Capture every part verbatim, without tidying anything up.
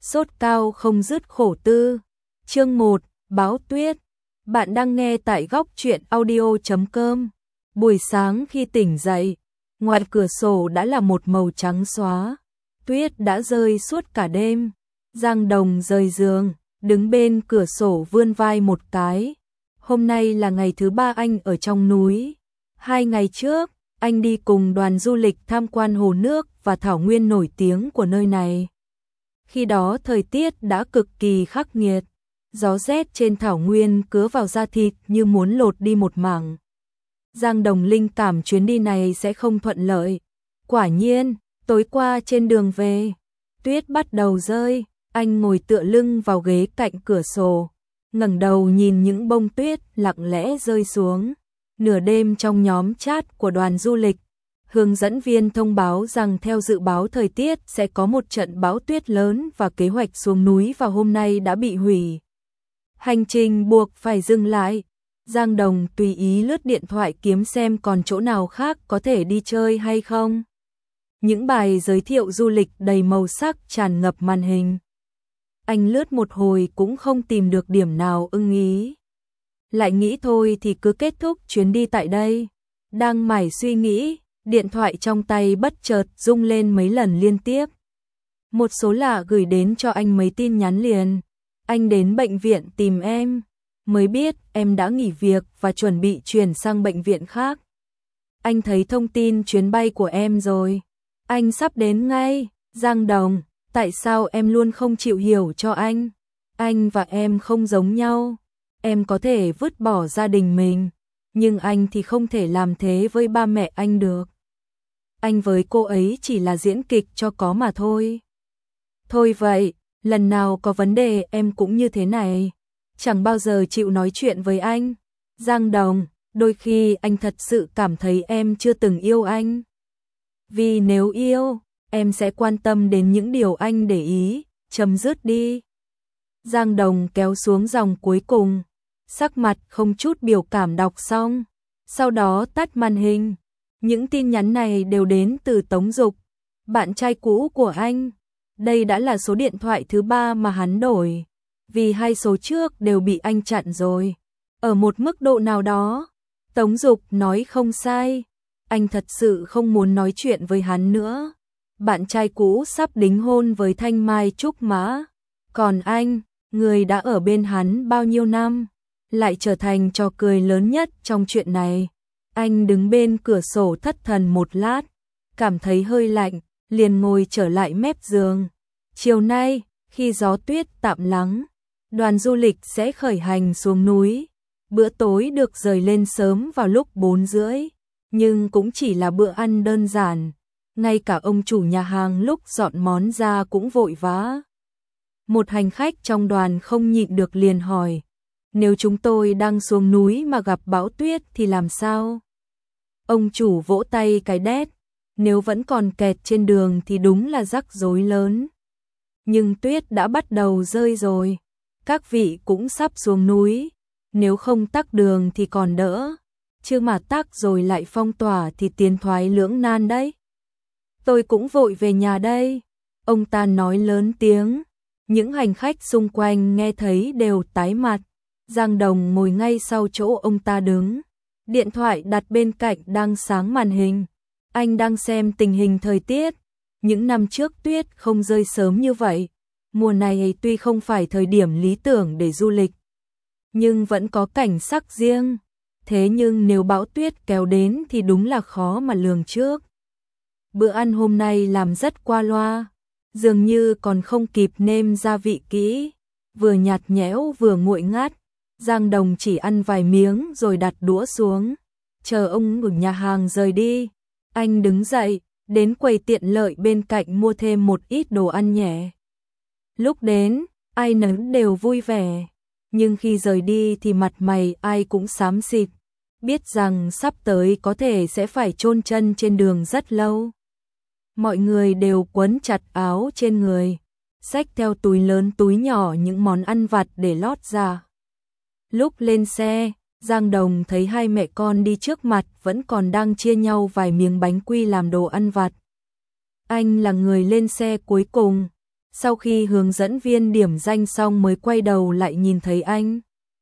sốt cao không dứt khổ tư. Chương một, Báo Tuyết. Bạn đang nghe tại góc truyện audio chấm com. Buổi sáng khi tỉnh dậy, ngoài cửa sổ đã là một màu trắng xóa. Tuyết đã rơi suốt cả đêm. Giang Đồng rời giường, đứng bên cửa sổ vươn vai một cái. Hôm nay là ngày thứ ba anh ở trong núi. Hai ngày trước, anh đi cùng đoàn du lịch tham quan hồ nước và thảo nguyên nổi tiếng của nơi này. Khi đó thời tiết đã cực kỳ khắc nghiệt. Gió rét trên thảo nguyên cứa vào da thịt như muốn lột đi một mảng. Giang Đồng linh cảm chuyến đi này sẽ không thuận lợi. Quả nhiên, tối qua trên đường về, tuyết bắt đầu rơi. Anh ngồi tựa lưng vào ghế cạnh cửa sổ, ngẩng đầu nhìn những bông tuyết lặng lẽ rơi xuống. Nửa đêm trong nhóm chat của đoàn du lịch, hướng dẫn viên thông báo rằng theo dự báo thời tiết sẽ có một trận bão tuyết lớn và kế hoạch xuống núi vào hôm nay đã bị hủy. Hành trình buộc phải dừng lại. Giang Đồng tùy ý lướt điện thoại kiếm xem còn chỗ nào khác có thể đi chơi hay không. Những bài giới thiệu du lịch đầy màu sắc tràn ngập màn hình. Anh lướt một hồi cũng không tìm được điểm nào ưng ý. Lại nghĩ thôi thì cứ kết thúc chuyến đi tại đây. Đang mải suy nghĩ, điện thoại trong tay bất chợt rung lên mấy lần liên tiếp. Một số lạ gửi đến cho anh mấy tin nhắn liền. Anh đến bệnh viện tìm em, mới biết em đã nghỉ việc và chuẩn bị chuyển sang bệnh viện khác. Anh thấy thông tin chuyến bay của em rồi. Anh sắp đến ngay. Giang Đồng, tại sao em luôn không chịu hiểu cho anh? Anh và em không giống nhau. Em có thể vứt bỏ gia đình mình, nhưng anh thì không thể làm thế với ba mẹ anh được. Anh với cô ấy chỉ là diễn kịch cho có mà thôi. Thôi vậy, lần nào có vấn đề em cũng như thế này. Chẳng bao giờ chịu nói chuyện với anh. Giang Đồng, đôi khi anh thật sự cảm thấy em chưa từng yêu anh. Vì nếu yêu, em sẽ quan tâm đến những điều anh để ý, chấm dứt đi. Giang Đồng kéo xuống dòng cuối cùng, sắc mặt không chút biểu cảm đọc xong, sau đó tắt màn hình. Những tin nhắn này đều đến từ Tống Dục, bạn trai cũ của anh. Đây đã là số điện thoại thứ ba mà hắn đổi, vì hai số trước đều bị anh chặn rồi. Ở một mức độ nào đó, Tống Dục nói không sai, anh thật sự không muốn nói chuyện với hắn nữa. Bạn trai cũ sắp đính hôn với Thanh Mai Trúc Mã, còn anh, người đã ở bên hắn bao nhiêu năm, lại trở thành trò cười lớn nhất trong chuyện này. Anh đứng bên cửa sổ thất thần một lát, cảm thấy hơi lạnh, liền ngồi trở lại mép giường. Chiều nay, khi gió tuyết tạm lắng, đoàn du lịch sẽ khởi hành xuống núi. Bữa tối được dời lên sớm vào lúc bốn rưỡi, nhưng cũng chỉ là bữa ăn đơn giản. Ngay cả ông chủ nhà hàng lúc dọn món ra cũng vội vã. Một hành khách trong đoàn không nhịn được liền hỏi, nếu chúng tôi đang xuống núi mà gặp bão tuyết thì làm sao? Ông chủ vỗ tay cái đét, nếu vẫn còn kẹt trên đường thì đúng là rắc rối lớn. Nhưng tuyết đã bắt đầu rơi rồi, các vị cũng sắp xuống núi, nếu không tắc đường thì còn đỡ, chứ mà tắc rồi lại phong tỏa thì tiến thoái lưỡng nan đấy. Tôi cũng vội về nhà đây, ông ta nói lớn tiếng. Những hành khách xung quanh nghe thấy đều tái mặt. Giang Đồng ngồi ngay sau chỗ ông ta đứng, điện thoại đặt bên cạnh đang sáng màn hình. Anh đang xem tình hình thời tiết. Những năm trước tuyết không rơi sớm như vậy. Mùa này tuy không phải thời điểm lý tưởng để du lịch, nhưng vẫn có cảnh sắc riêng. Thế nhưng nếu bão tuyết kéo đến thì đúng là khó mà lường trước. Bữa ăn hôm nay làm rất qua loa, dường như còn không kịp nêm gia vị kỹ, vừa nhạt nhẽo vừa nguội ngắt. Giang Đồng chỉ ăn vài miếng rồi đặt đũa xuống, chờ ông ở nhà hàng rời đi. Anh đứng dậy, đến quầy tiện lợi bên cạnh mua thêm một ít đồ ăn nhẹ. Lúc đến, ai nấy đều vui vẻ, nhưng khi rời đi thì mặt mày ai cũng xám xịt, biết rằng sắp tới có thể sẽ phải chôn chân trên đường rất lâu. Mọi người đều quấn chặt áo trên người, xách theo túi lớn túi nhỏ những món ăn vặt để lót ra. Lúc lên xe, Giang Đồng thấy hai mẹ con đi trước mặt vẫn còn đang chia nhau vài miếng bánh quy làm đồ ăn vặt. Anh là người lên xe cuối cùng, Sau khi hướng dẫn viên điểm danh xong mới quay đầu lại nhìn thấy anh.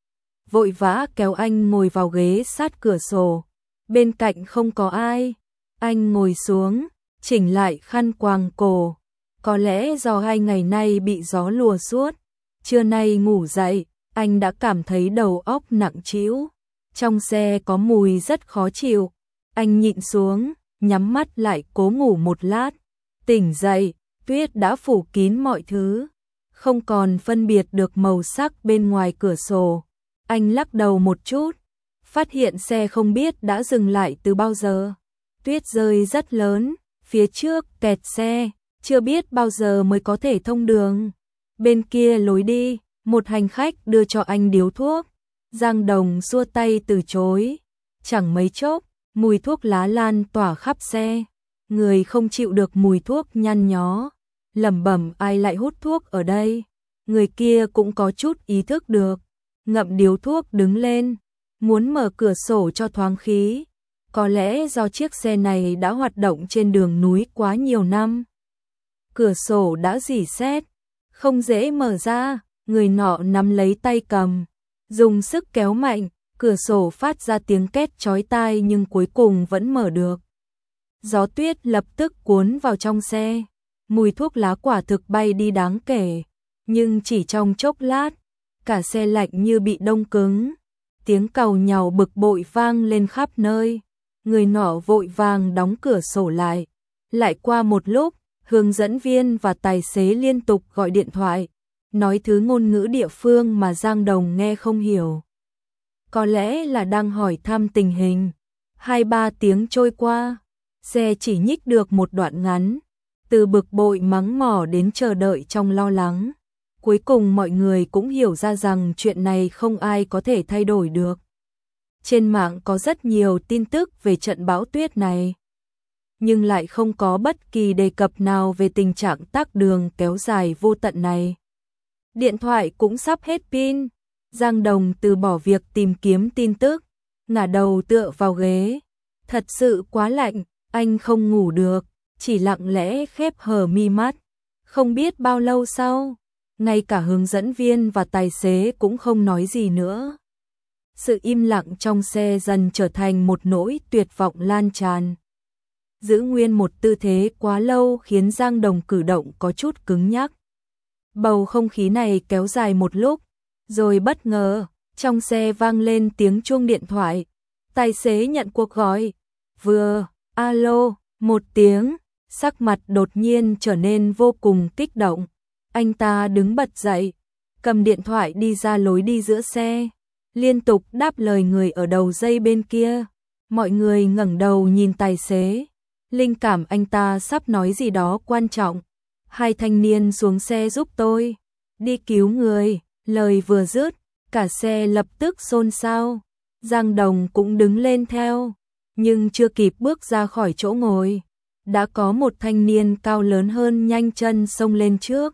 Vội vã kéo anh ngồi vào ghế sát cửa sổ. Bên cạnh không có ai. Anh ngồi xuống, chỉnh lại khăn quàng cổ. Có lẽ do hai ngày nay bị gió lùa suốt. Trưa nay ngủ dậy, anh đã cảm thấy đầu óc nặng trĩu. Trong xe có mùi rất khó chịu. Anh nhịn xuống, nhắm mắt lại cố ngủ một lát. Tỉnh dậy, tuyết đã phủ kín mọi thứ. Không còn phân biệt được màu sắc bên ngoài cửa sổ. Anh lắc đầu một chút, phát hiện xe không biết đã dừng lại từ bao giờ. Tuyết rơi rất lớn, phía trước kẹt xe, chưa biết bao giờ mới có thể thông đường. Bên kia lối đi, một hành khách đưa cho anh điếu thuốc. Giang Đồng xua tay từ chối. Chẳng mấy chốc, mùi thuốc lá lan tỏa khắp xe. Người không chịu được mùi thuốc nhăn nhó, lẩm bẩm ai lại hút thuốc ở đây. Người kia cũng có chút ý thức được, ngậm điếu thuốc đứng lên, muốn mở cửa sổ cho thoáng khí. Có lẽ do chiếc xe này đã hoạt động trên đường núi quá nhiều năm. Cửa sổ đã rỉ sét, không dễ mở ra. Người nọ nắm lấy tay cầm, dùng sức kéo mạnh, cửa sổ phát ra tiếng két chói tai nhưng cuối cùng vẫn mở được. Gió tuyết lập tức cuốn vào trong xe, mùi thuốc lá quả thực bay đi đáng kể, nhưng chỉ trong chốc lát, cả xe lạnh như bị đông cứng. Tiếng càu nhàu bực bội vang lên khắp nơi. Người nọ vội vàng đóng cửa sổ lại. Lại qua một lúc, hướng dẫn viên và tài xế liên tục gọi điện thoại, nói thứ ngôn ngữ địa phương mà Giang Đồng nghe không hiểu. Có lẽ là đang hỏi thăm tình hình. Hai ba tiếng trôi qua, xe chỉ nhích được một đoạn ngắn, từ bực bội mắng mỏ đến chờ đợi trong lo lắng. Cuối cùng mọi người cũng hiểu ra rằng chuyện này không ai có thể thay đổi được. Trên mạng có rất nhiều tin tức về trận bão tuyết này, nhưng lại không có bất kỳ đề cập nào về tình trạng tắc đường kéo dài vô tận này. Điện thoại cũng sắp hết pin. Giang Đồng từ bỏ việc tìm kiếm tin tức, ngả đầu tựa vào ghế. Thật sự quá lạnh, anh không ngủ được, chỉ lặng lẽ khép hờ mi mắt. Không biết bao lâu sau, ngay cả hướng dẫn viên và tài xế cũng không nói gì nữa. Sự im lặng trong xe dần trở thành một nỗi tuyệt vọng lan tràn. Giữ nguyên một tư thế quá lâu khiến Giang Đồng cử động có chút cứng nhắc. Bầu không khí này kéo dài một lúc, rồi bất ngờ, trong xe vang lên tiếng chuông điện thoại. Tài xế nhận cuộc gọi. Vừa, alo, một tiếng, sắc mặt đột nhiên trở nên vô cùng kích động. Anh ta đứng bật dậy, cầm điện thoại đi ra lối đi giữa xe, liên tục đáp lời người ở đầu dây bên kia. Mọi người ngẩng đầu nhìn tài xế, linh cảm anh ta sắp nói gì đó quan trọng. Hai thanh niên xuống xe giúp tôi, đi cứu người. Lời vừa dứt, cả xe lập tức xôn xao. Giang Đồng cũng đứng lên theo, nhưng chưa kịp bước ra khỏi chỗ ngồi, đã có một thanh niên cao lớn hơn nhanh chân xông lên trước.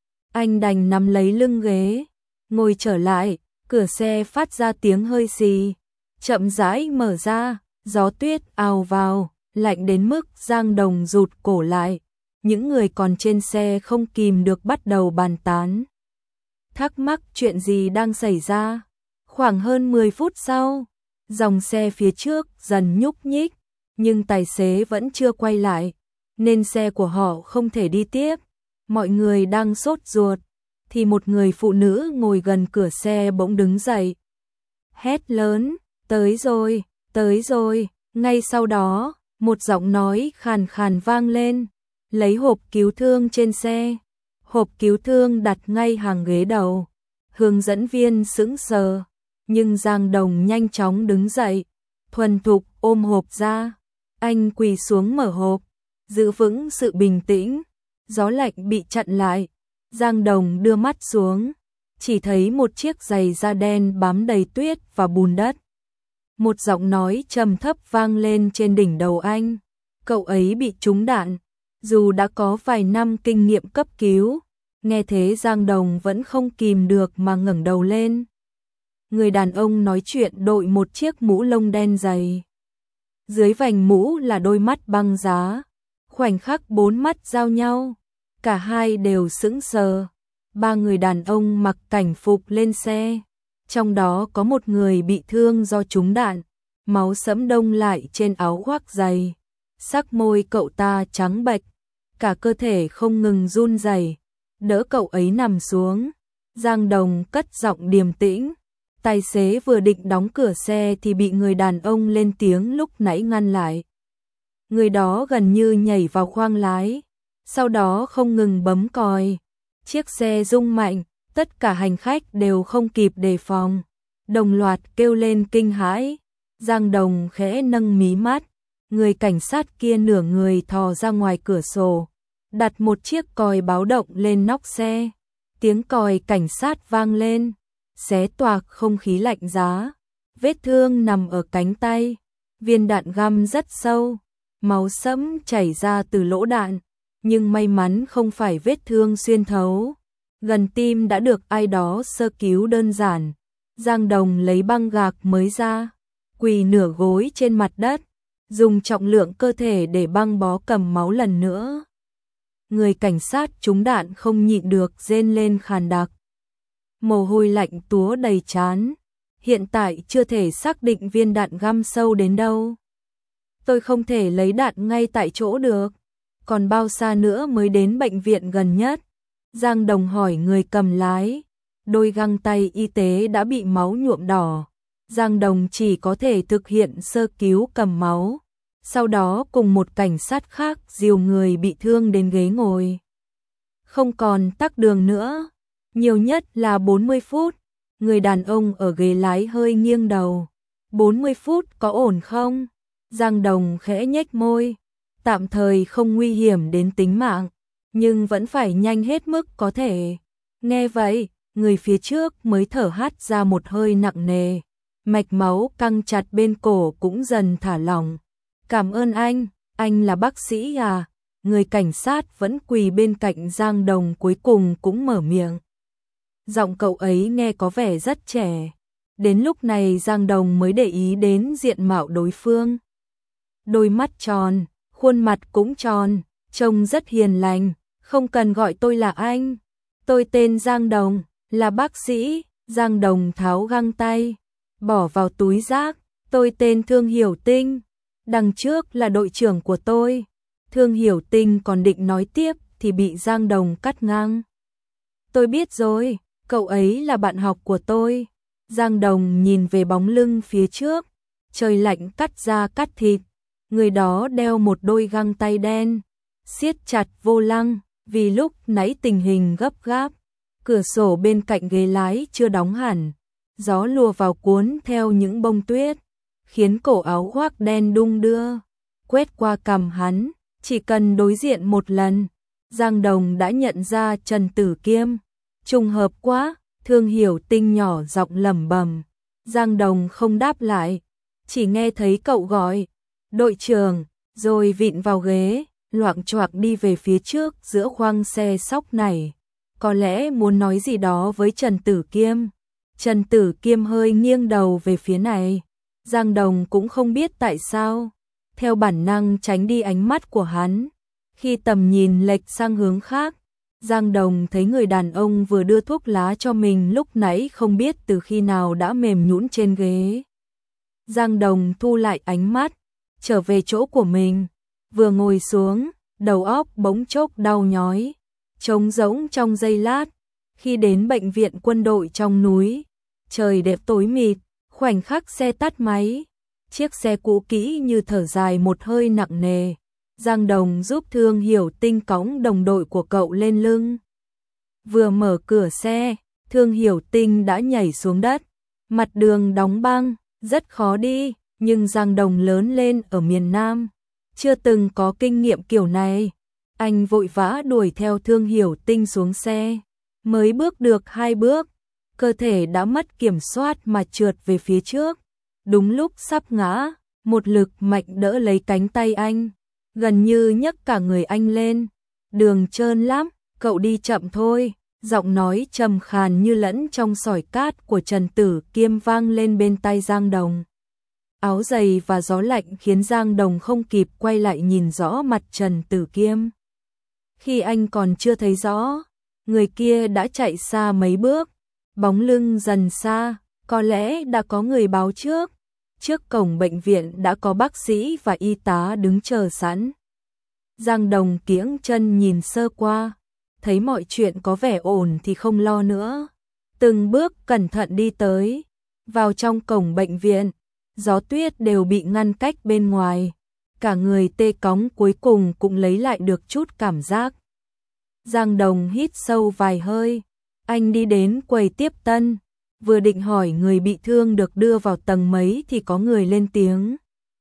Anh đành nắm lấy lưng ghế, ngồi trở lại. Cửa xe phát ra tiếng hơi xì, chậm rãi mở ra. Gió tuyết ào vào, lạnh đến mức Giang Đồng rụt cổ lại. Những người còn trên xe không kìm được bắt đầu bàn tán, thắc mắc chuyện gì đang xảy ra. Khoảng hơn mười phút sau, dòng xe phía trước dần nhúc nhích, nhưng tài xế vẫn chưa quay lại, nên xe của họ không thể đi tiếp. Mọi người đang sốt ruột, thì một người phụ nữ ngồi gần cửa xe bỗng đứng dậy, hét lớn, tới rồi, tới rồi. Ngay sau đó, một giọng nói khàn khàn vang lên, lấy hộp cứu thương trên xe. Hộp cứu thương đặt ngay hàng ghế đầu. Hướng dẫn viên sững sờ, nhưng Giang Đồng nhanh chóng đứng dậy, thuần thục ôm hộp ra. Anh quỳ xuống mở hộp, giữ vững sự bình tĩnh. Gió lạnh bị chặn lại. Giang Đồng đưa mắt xuống, chỉ thấy một chiếc giày da đen bám đầy tuyết và bùn đất. Một giọng nói trầm thấp vang lên trên đỉnh đầu anh. Cậu ấy bị trúng đạn. Dù đã có vài năm kinh nghiệm cấp cứu, nghe thế Giang Đồng vẫn không kìm được mà ngẩng đầu lên. Người đàn ông nói chuyện đội một chiếc mũ lông đen dày. Dưới vành mũ là đôi mắt băng giá. Khoảnh khắc bốn mắt giao nhau, Cả hai đều sững sờ. Ba người đàn ông mặc cảnh phục lên xe, trong đó có một người bị thương do trúng đạn, máu sẫm đông lại trên áo khoác dày. Sắc môi cậu ta trắng bệch, cả cơ thể không ngừng run rẩy. Đỡ cậu ấy nằm xuống, Giang Đồng cất giọng điềm tĩnh. Tài xế vừa định đóng cửa xe thì bị người đàn ông lên tiếng lúc nãy ngăn lại. Người đó gần như nhảy vào khoang lái, sau đó không ngừng bấm còi. Chiếc xe rung mạnh, tất cả hành khách đều không kịp đề phòng, đồng loạt kêu lên kinh hãi. Giang Đồng khẽ nâng mí mắt, người cảnh sát kia nửa người thò ra ngoài cửa sổ, đặt một chiếc còi báo động lên nóc xe. Tiếng còi cảnh sát vang lên, xé toạc không khí lạnh giá. Vết thương nằm ở cánh tay, viên đạn găm rất sâu, máu sẫm chảy ra từ lỗ đạn, nhưng may mắn không phải vết thương xuyên thấu. Gần tim đã được ai đó sơ cứu đơn giản. Giang Đồng lấy băng gạc mới ra, quỳ nửa gối trên mặt đất, dùng trọng lượng cơ thể để băng bó cầm máu lần nữa. Người cảnh sát trúng đạn không nhịn được rên lên khàn đặc. Mồ hôi lạnh túa đầy trán. Hiện tại chưa thể xác định viên đạn găm sâu đến đâu. Tôi không thể lấy đạn ngay tại chỗ được. Còn bao xa nữa mới đến bệnh viện gần nhất? Giang Đồng hỏi người cầm lái. Đôi găng tay y tế đã bị máu nhuộm đỏ. Giang Đồng chỉ có thể thực hiện sơ cứu cầm máu. Sau đó cùng một cảnh sát khác dìu người bị thương đến ghế ngồi. Không còn tắc đường nữa. Nhiều nhất là bốn mươi phút. Người đàn ông ở ghế lái hơi nghiêng đầu. bốn mươi phút có ổn không? Giang Đồng khẽ nhếch môi. Tạm thời không nguy hiểm đến tính mạng, nhưng vẫn phải nhanh hết mức có thể. Nghe vậy, người phía trước mới thở hắt ra một hơi nặng nề. Mạch máu căng chặt bên cổ cũng dần thả lỏng. Cảm ơn anh, anh là bác sĩ à? Người cảnh sát vẫn quỳ bên cạnh Giang Đồng cuối cùng cũng mở miệng. Giọng cậu ấy nghe có vẻ rất trẻ. Đến lúc này Giang Đồng mới để ý đến diện mạo đối phương. Đôi mắt tròn, khuôn mặt cũng tròn, trông rất hiền lành. Không cần gọi tôi là anh. Tôi tên Giang Đồng, là bác sĩ. Giang Đồng tháo găng tay, bỏ vào túi rác. Tôi tên Thương Hiểu Tinh. Đằng trước là đội trưởng của tôi. Thương Hiểu Tinh còn định nói tiếp thì bị Giang Đồng cắt ngang. Tôi biết rồi, cậu ấy là bạn học của tôi. Giang Đồng nhìn về bóng lưng phía trước. Trời lạnh cắt da cắt thịt. Người đó đeo một đôi găng tay đen, siết chặt vô lăng, vì lúc nãy tình hình gấp gáp. Cửa sổ bên cạnh ghế lái chưa đóng hẳn, gió lùa vào cuốn theo những bông tuyết, khiến cổ áo khoác đen đung đưa. Quét qua cằm hắn, chỉ cần đối diện một lần, Giang Đồng đã nhận ra Trần Tử Kiêm. Trùng hợp quá, Thương Hiểu Tinh nhỏ giọng lẩm bẩm. Giang Đồng không đáp lại, chỉ nghe thấy cậu gọi đội trưởng, rồi vịn vào ghế, loạng choạng đi về phía trước giữa khoang xe sóc này. Có lẽ muốn nói gì đó với Trần Tử Kiêm. Trần Tử Kiêm hơi nghiêng đầu về phía này. Giang Đồng cũng không biết tại sao, theo bản năng tránh đi ánh mắt của hắn. Khi tầm nhìn lệch sang hướng khác, Giang Đồng thấy người đàn ông vừa đưa thuốc lá cho mình lúc nãy không biết từ khi nào đã mềm nhũn trên ghế. Giang Đồng thu lại ánh mắt, trở về chỗ của mình, vừa ngồi xuống, đầu óc bỗng chốc đau nhói, trống rỗng trong giây lát. Khi đến bệnh viện quân đội trong núi, trời đẹp tối mịt, khoảnh khắc xe tắt máy, chiếc xe cũ kỹ như thở dài một hơi nặng nề. Giang Đồng giúp Thương Hiểu Tinh cõng đồng đội của cậu lên lưng. Vừa mở cửa xe, Thương Hiểu Tinh đã nhảy xuống đất, mặt đường đóng băng, rất khó đi. Nhưng Giang Đồng lớn lên ở miền Nam, chưa từng có kinh nghiệm kiểu này. Anh vội vã đuổi theo Thương Hiểu Tinh xuống xe. Mới bước được hai bước, cơ thể đã mất kiểm soát mà trượt về phía trước. Đúng lúc sắp ngã, một lực mạnh đỡ lấy cánh tay anh, gần như nhấc cả người anh lên. Đường trơn lắm, cậu đi chậm thôi. Giọng nói trầm khàn như lẫn trong sỏi cát của Trần Tử Kiêm vang lên bên tai Giang Đồng. Áo dày và gió lạnh khiến Giang Đồng không kịp quay lại nhìn rõ mặt Trần Tử Kiêm. Khi anh còn chưa thấy rõ, người kia đã chạy xa mấy bước, bóng lưng dần xa, có lẽ đã có người báo trước. Trước cổng bệnh viện đã có bác sĩ và y tá đứng chờ sẵn. Giang Đồng kiễng chân nhìn sơ qua, thấy mọi chuyện có vẻ ổn thì không lo nữa. Từng bước cẩn thận đi tới, vào trong cổng bệnh viện, gió tuyết đều bị ngăn cách bên ngoài. Cả người tê cóng cuối cùng cũng lấy lại được chút cảm giác. Giang Đồng hít sâu vài hơi, anh đi đến quầy tiếp tân, vừa định hỏi người bị thương được đưa vào tầng mấy thì có người lên tiếng.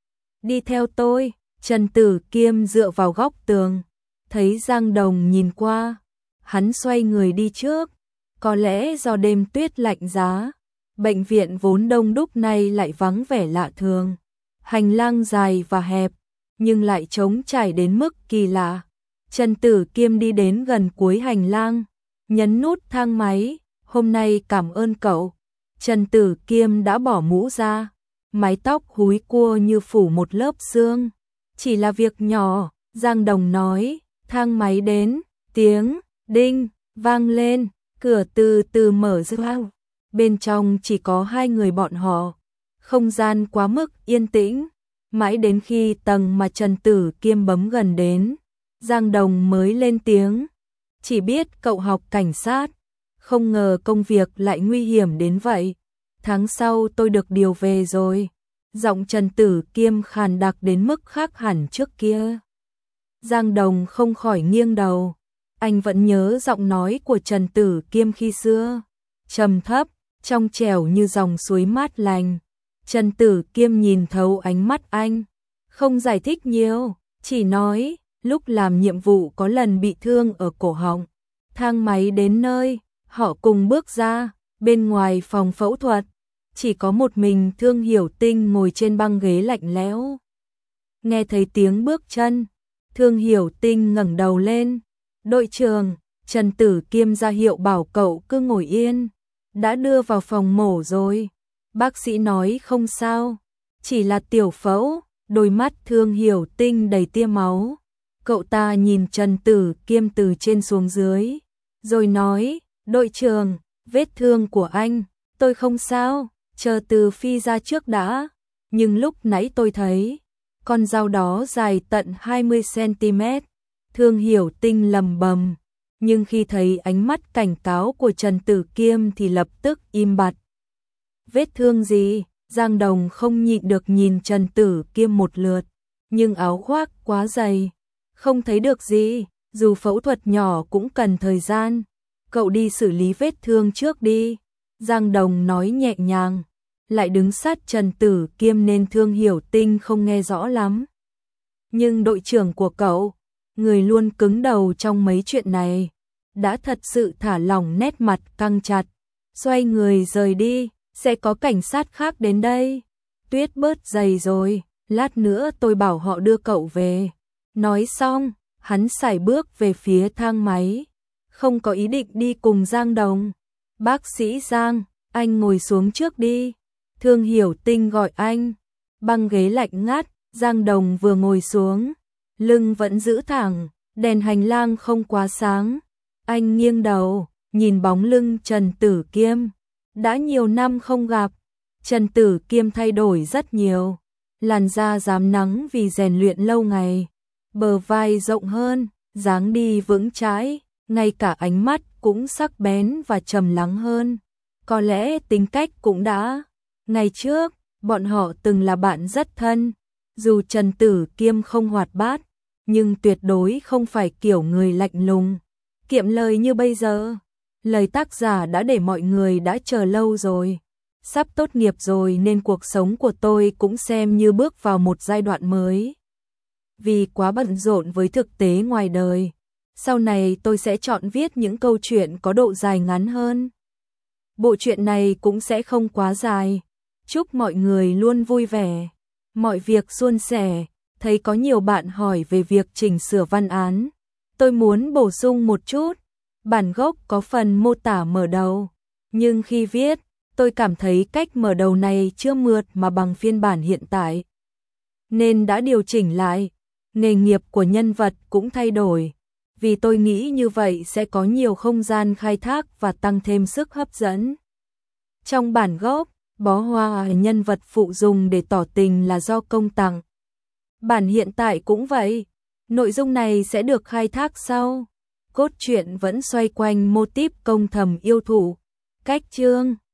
Đi theo tôi. Trần Tử Kiêm dựa vào góc tường, thấy Giang Đồng nhìn qua, hắn xoay người đi trước. Có lẽ do đêm tuyết lạnh giá, bệnh viện vốn đông đúc nay lại vắng vẻ lạ thường. Hành lang dài và hẹp, nhưng lại trống trải đến mức kỳ lạ. Trần Tử Kiêm đi đến gần cuối hành lang, nhấn nút thang máy. Hôm nay cảm ơn cậu. Trần Tử Kiêm đã bỏ mũ ra, mái tóc húi cua như phủ một lớp sương. Chỉ là việc nhỏ, Giang Đồng nói. Thang máy đến, tiếng đinh vang lên, cửa từ từ mở ra. Bên trong chỉ có hai người bọn họ, không gian quá mức yên tĩnh. Mãi đến khi tầng mà Trần Tử Kiêm bấm gần đến, Giang Đồng mới lên tiếng. Chỉ biết cậu học cảnh sát, không ngờ công việc lại nguy hiểm đến vậy. Tháng sau tôi được điều về rồi. Giọng Trần Tử Kiêm khàn đặc đến mức khác hẳn trước kia. Giang Đồng không khỏi nghiêng đầu. Anh vẫn nhớ giọng nói của Trần Tử Kiêm khi xưa, trầm thấp, trong trẻo như dòng suối mát lành. Trần Tử Kiêm nhìn thấu ánh mắt anh, không giải thích nhiều, chỉ nói, lúc làm nhiệm vụ có lần bị thương ở cổ họng. Thang máy đến nơi, họ cùng bước ra, bên ngoài phòng phẫu thuật, chỉ có một mình Thương Hiểu Tinh ngồi trên băng ghế lạnh lẽo. Nghe thấy tiếng bước chân, Thương Hiểu Tinh ngẩng đầu lên. Đội trưởng, Trần Tử Kiêm ra hiệu bảo cậu cứ ngồi yên. Đã đưa vào phòng mổ rồi. Bác sĩ nói không sao, chỉ là tiểu phẫu. Đôi mắt Thương Hiểu Tinh đầy tia máu. Cậu ta nhìn Trần Tử Kiêm từ trên xuống dưới, rồi nói, đội trưởng, vết thương của anh, tôi không sao, chờ Từ Phi ra trước đã. Nhưng lúc nãy tôi thấy, con dao đó dài tận hai mươi xăng-ti-mét. Thương Hiểu Tinh lầm bầm, nhưng khi thấy ánh mắt cảnh cáo của Trần Tử Kiêm thì lập tức im bặt. Vết thương gì? Giang Đồng không nhịn được nhìn Trần Tử Kiêm một lượt, nhưng áo khoác quá dày, không thấy được gì, dù phẫu thuật nhỏ cũng cần thời gian. Cậu đi xử lý vết thương trước đi. Giang Đồng nói nhẹ nhàng, lại đứng sát Trần Tử Kiêm nên Thương Hiểu Tinh không nghe rõ lắm. Nhưng đội trưởng của cậu, người luôn cứng đầu trong mấy chuyện này, đã thật sự thả lỏng, nét mặt căng chặt, xoay người rời đi. Sẽ có cảnh sát khác đến đây. Tuyết bớt dày rồi, lát nữa tôi bảo họ đưa cậu về. Nói xong, hắn sải bước về phía thang máy, không có ý định đi cùng Giang Đồng. Bác sĩ Giang, anh ngồi xuống trước đi. Thương Hiểu Tinh gọi anh. Băng ghế lạnh ngắt, Giang Đồng vừa ngồi xuống, lưng vẫn giữ thẳng, đèn hành lang không quá sáng. Anh nghiêng đầu, nhìn bóng lưng Trần Tử Kiêm. Đã nhiều năm không gặp, Trần Tử Kiêm thay đổi rất nhiều. Làn da rám nắng vì rèn luyện lâu ngày, bờ vai rộng hơn, dáng đi vững chãi, ngay cả ánh mắt cũng sắc bén và trầm lắng hơn. Có lẽ tính cách cũng đã. Ngày trước, bọn họ từng là bạn rất thân. Dù Trần Tử Kiêm không hoạt bát, nhưng tuyệt đối không phải kiểu người lạnh lùng, kiệm lời như bây giờ. Lời tác giả đã để mọi người đã chờ lâu rồi. Sắp tốt nghiệp rồi nên cuộc sống của tôi cũng xem như bước vào một giai đoạn mới. Vì quá bận rộn với thực tế ngoài đời, sau này tôi sẽ chọn viết những câu chuyện có độ dài ngắn hơn. Bộ truyện này cũng sẽ không quá dài. Chúc mọi người luôn vui vẻ, mọi việc suôn sẻ. Thấy có nhiều bạn hỏi về việc chỉnh sửa văn án, tôi muốn bổ sung một chút. Bản gốc có phần mô tả mở đầu, nhưng khi viết, tôi cảm thấy cách mở đầu này chưa mượt mà bằng phiên bản hiện tại, nên đã điều chỉnh lại. Nghề nghiệp của nhân vật cũng thay đổi, vì tôi nghĩ như vậy sẽ có nhiều không gian khai thác và tăng thêm sức hấp dẫn. Trong bản gốc, bó hoa nhân vật phụ dùng để tỏ tình là do công tặng. Bản hiện tại cũng vậy, nội dung này sẽ được khai thác sau. Cốt truyện vẫn xoay quanh mô típ công thầm yêu thủ. Cách chương